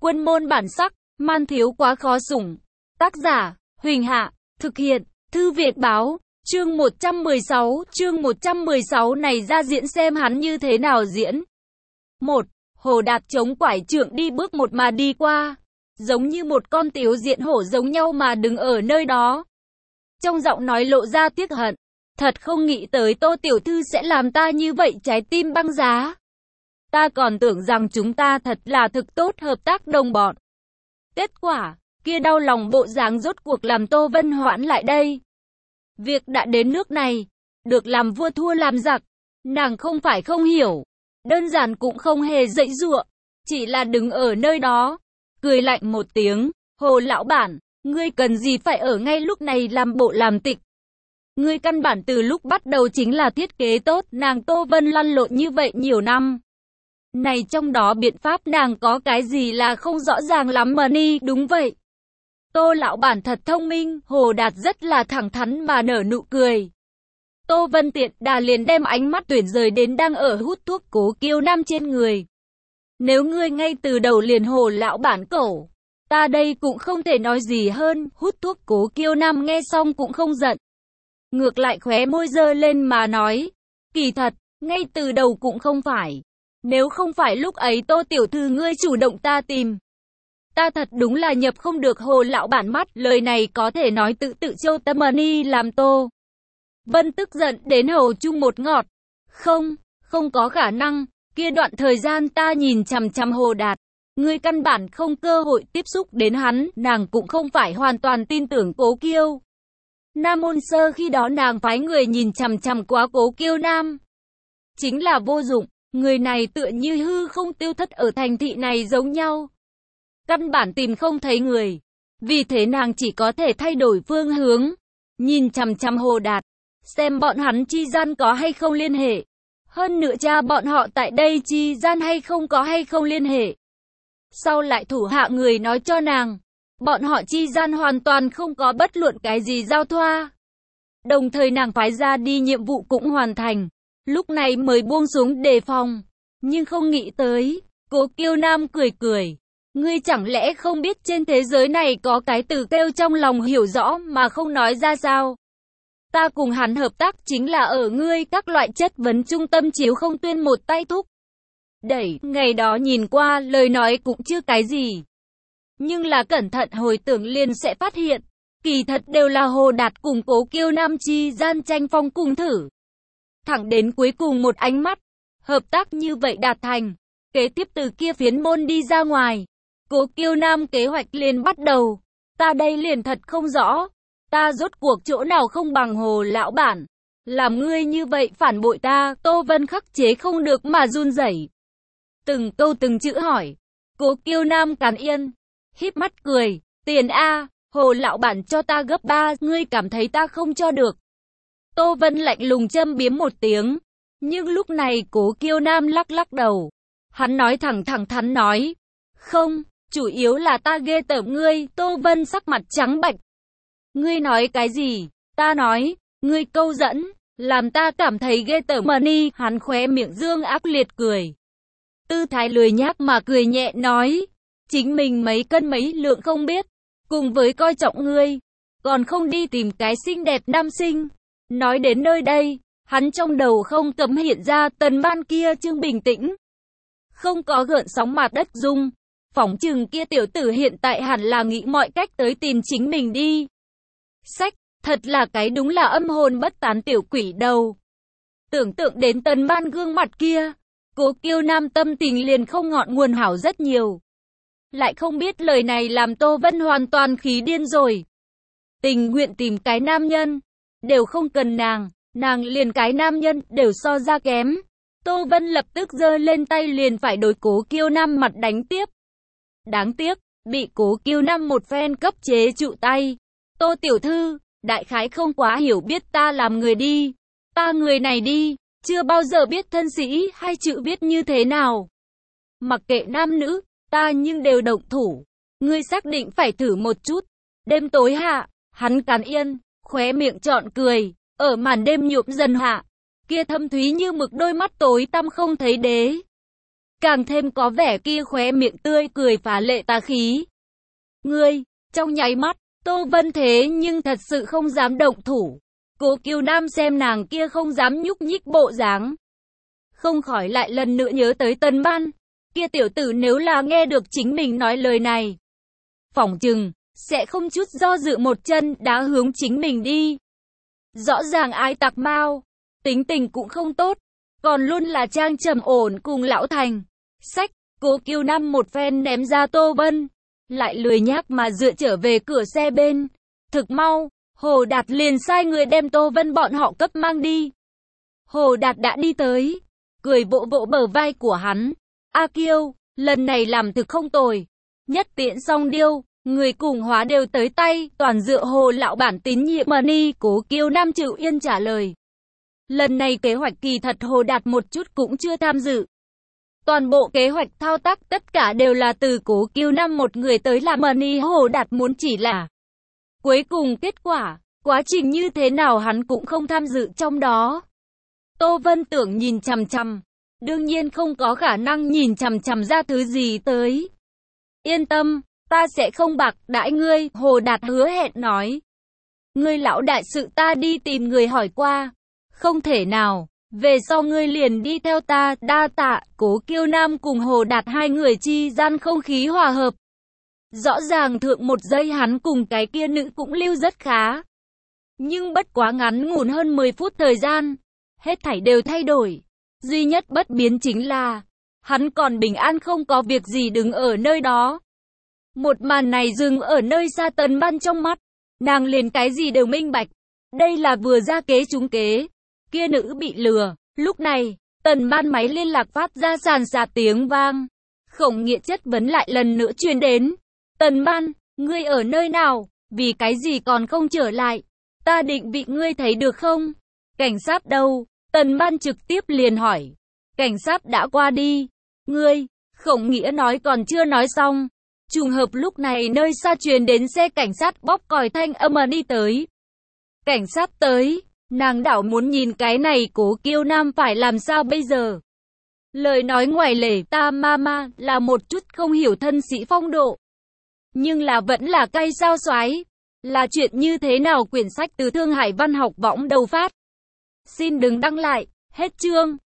Quân môn bản sắc, man thiếu quá khó sủng. Tác giả, Huỳnh Hạ, thực hiện, Thư Việt Báo, chương 116 này ra diễn xem hắn như thế nào diễn. 1. Hồ Đạt chống quải trượng đi bước một mà đi qua, giống như một con tiếu diện hổ giống nhau mà đứng ở nơi đó. Trong giọng nói lộ ra tiếc hận, thật không nghĩ tới Tô tiểu thư sẽ làm ta như vậy, trái tim băng giá. Ta còn tưởng rằng chúng ta thật là thực tốt hợp tác đồng bọn. Kết quả, kia đau lòng bộ dáng rốt cuộc làm Tô Vân hoãn lại đây. Việc đã đến nước này, được làm vua thua làm giặc, nàng không phải không hiểu, đơn giản cũng không hề giãy giụa, chỉ là đứng ở nơi đó, cười lạnh một tiếng, Hồ lão bản, ngươi cần gì phải ở ngay lúc này làm bộ làm tịch. Ngươi căn bản từ lúc bắt đầu chính là thiết kế tốt nàng Tô Vân lăn lộn như vậy nhiều năm. Này trong đó biện pháp nàng có cái gì là không rõ ràng lắm mà ni, đúng vậy. Tô lão bản thật thông minh, Hồ Đạt rất là thẳng thắn mà nở nụ cười. Tô Vân tiện đà liền đem ánh mắt tuyển rời đến đang ở hút thuốc Cố Kiêu Nam trên người. Nếu ngươi ngay từ đầu liền Hồ lão bản cổ, ta đây cũng không thể nói gì hơn. Hút thuốc Cố Kiêu Nam nghe xong cũng không giận, ngược lại khóe môi giơ lên mà nói, kỳ thật, ngay từ đầu cũng không phải. Nếu không phải lúc ấy Tô tiểu thư ngươi chủ động ta tìm, ta thật đúng là nhập không được Hồ lão bản mắt. Lời này có thể nói tự châu tâm ni làm Tô Vân tức giận đến hầu chung một ngọt. Không có khả năng, kia đoạn thời gian ta nhìn chằm chằm Hồ Đạt, ngươi căn bản không cơ hội tiếp xúc đến hắn, nàng cũng không phải hoàn toàn tin tưởng Cố Kiêu Nam môn sơ khi đó nàng phái người nhìn chằm chằm quá Cố Kiêu Nam. Chính là vô dụng, người này tựa như hư không tiêu thất ở thành thị này giống nhau. Căn bản tìm không thấy người, vì thế nàng chỉ có thể thay đổi phương hướng, nhìn chằm chằm Hồ Đạt, xem bọn hắn chi gian có hay không liên hệ. Hơn nữa cha bọn họ tại đây chi gian hay không liên hệ. Sau lại thủ hạ người nói cho nàng, bọn họ chi gian hoàn toàn không có bất luận cái gì giao thoa. Đồng thời nàng phái ra đi nhiệm vụ cũng hoàn thành, lúc này mới buông xuống đề phòng. Nhưng không nghĩ tới, Cố Kiêu Nam cười, ngươi chẳng lẽ không biết trên thế giới này có cái từ kêu trong lòng hiểu rõ mà không nói ra sao? Ta cùng hắn hợp tác chính là ở ngươi các loại chất vấn trung tâm chiếu không tuyên một tay thúc đẩy. Ngày đó nhìn qua lời nói cũng chưa cái gì, nhưng là cẩn thận hồi tưởng liền sẽ phát hiện, kỳ thật đều là Hồ Đạt cùng Cố Kiêu Nam chi gian tranh phong cùng thử. Thẳng đến cuối cùng một ánh mắt, hợp tác như vậy đạt thành, kế tiếp từ kia phiến môn đi ra ngoài, Cố Kiêu Nam kế hoạch liền bắt đầu. Ta đây liền thật không rõ, ta rốt cuộc chỗ nào không bằng Hồ lão bản, làm ngươi như vậy phản bội ta. Tô Vân khắc chế không được mà run rẩy, từng câu từng chữ hỏi. Cố Kiêu Nam càn yên, híp mắt cười, tiền a, Hồ lão bản cho ta gấp 3, ngươi cảm thấy ta không cho được? Tô Vân lạnh lùng châm biếm một tiếng, nhưng lúc này Cố Kiêu Nam lắc đầu. Hắn nói thẳng thắn nói, không, chủ yếu là ta ghê tởm ngươi. Tô Vân sắc mặt trắng bệch. Ngươi nói cái gì? Ta nói, ngươi câu dẫn, làm ta cảm thấy ghê tởm mà ni. Hắn khóe miệng dương ác liệt cười, tư thái lười nhác mà cười nhẹ nói, chính mình mấy cân mấy lượng không biết, cùng với coi trọng ngươi, còn không đi tìm cái xinh đẹp nam sinh. Nói đến nơi đây, hắn trong đầu không cấm hiện ra Tần Ban kia trương bình tĩnh, không có gợn sóng mặt đất rung. Phỏng chừng kia tiểu tử hiện tại hẳn là nghĩ mọi cách tới tìm chính mình đi. Sách, thật là cái đúng là âm hồn bất tán tiểu quỷ đầu. Tưởng tượng đến Tần Ban gương mặt kia, Cố Kiêu Nam tâm tình liền không ngọn nguồn hảo rất nhiều. Lại không biết lời này làm Tô Vân hoàn toàn khí điên rồi. Tình nguyện tìm cái nam nhân, đều không cần nàng liền cái nam nhân đều so ra kém. Tô Vân lập tức giơ lên tay liền phải đối Cố Kiêu Nam mặt đánh tiếp. Đáng tiếc, bị Cố Kiêu Nam một phen cấp chế trụ tay. Tô tiểu thư, đại khái không quá hiểu biết ta làm người đi. Ta người này đi, chưa bao giờ biết thân sĩ hay chữ viết như thế nào. Mặc kệ nam nữ, ta nhưng đều động thủ. Ngươi xác định phải thử một chút. Đêm tối hạ, hắn càn yên, khóe miệng trọn cười, ở màn đêm nhuộm dần hạ, kia thâm thúy như mực đôi mắt tối tăm không thấy đế. càng thêm có vẻ kia khóe miệng tươi cười phá lệ tà khí. Ngươi, trong nháy mắt, Tô Vân thế nhưng thật sự không dám động thủ. Cố Kiều Nam xem nàng kia không dám nhúc nhích bộ dáng, không khỏi lại lần nữa nhớ tới Tần Ban. Kia tiểu tử nếu là nghe được chính mình nói lời này, phỏng chừng sẽ không chút do dự một chân đá hướng chính mình đi. Rõ ràng ai tặc mau, tính tình cũng không tốt, còn luôn là trang trầm ổn cùng lão thành. Sách, Cố Kiều Nam một phen ném ra Tô Vân, lại lười nhác mà dựa trở về cửa xe bên. Thực mau, Hồ Đạt liền sai người đem Tô Vân bọn họ cấp mang đi. Hồ Đạt đã đi tới, cười vỗ vỗ bờ vai của hắn. A Kiêu, lần này làm thực không tồi. Nhất tiễn song điêu, người cùng hóa đều tới tay, toàn dựa Hồ lão bản tín nhiệm money. Cố Kiều Nam chịu yên trả lời. Lần này kế hoạch kỳ thật Hồ Đạt một chút cũng chưa tham dự. Toàn bộ kế hoạch thao tác tất cả đều là từ Cố Kiều Nam một người tới làm money. Hồ Đạt muốn chỉ là cuối cùng kết quả, quá trình như thế nào hắn cũng không tham dự trong đó. Tô Vân tưởng nhìn chằm chằm, đương nhiên không có khả năng nhìn chằm chằm ra thứ gì tới. Yên tâm, ta sẽ không bạc đãi ngươi, Hồ Đạt hứa hẹn nói. Ngươi lão đại sự ta đi tìm người hỏi qua. Không thể nào, về sau ngươi liền đi theo ta, đa tạ. Cố Kiều Nam cùng Hồ Đạt hai người chi gian không khí hòa hợp. Rõ ràng thượng một giây hắn cùng cái kia nữ cũng lưu rất khá. Nhưng bất quá ngắn ngủn hơn 10 phút thời gian, hết thảy đều thay đổi. Duy nhất bất biến chính là, hắn còn bình an không có việc gì đứng ở nơi đó. Một màn này dừng ở nơi xa Tần Ban trong mắt, nàng liền cái gì đều minh bạch. Đây là vừa ra kế trúng kế, kia nữ bị lừa. Lúc này, Tần Ban máy liên lạc phát ra sàn sạt tiếng vang. Khổng Nghĩa chất vấn lại lần nữa truyền đến. Tần Ban, ngươi ở nơi nào, vì cái gì còn không trở lại? Ta định vị ngươi thấy được không? Cảnh sát đâu? Tần Ban trực tiếp liền hỏi. Cảnh sát đã qua đi. Ngươi, Khổng Nghĩa nói còn chưa nói xong. Trùng hợp lúc này nơi xa truyền đến xe cảnh sát bóp còi thanh âm đi tới. Cảnh sát tới, nàng đảo muốn nhìn cái này Cố Kiều Nam phải làm sao bây giờ? Lời nói ngoài lề ta mama là một chút không hiểu thân sĩ phong độ. Nhưng là vẫn là cay sao xoái. Là chuyện như thế nào? Quyển sách từ Thương Hải Văn học võng đầu phát. Xin đừng đăng lại, hết chương.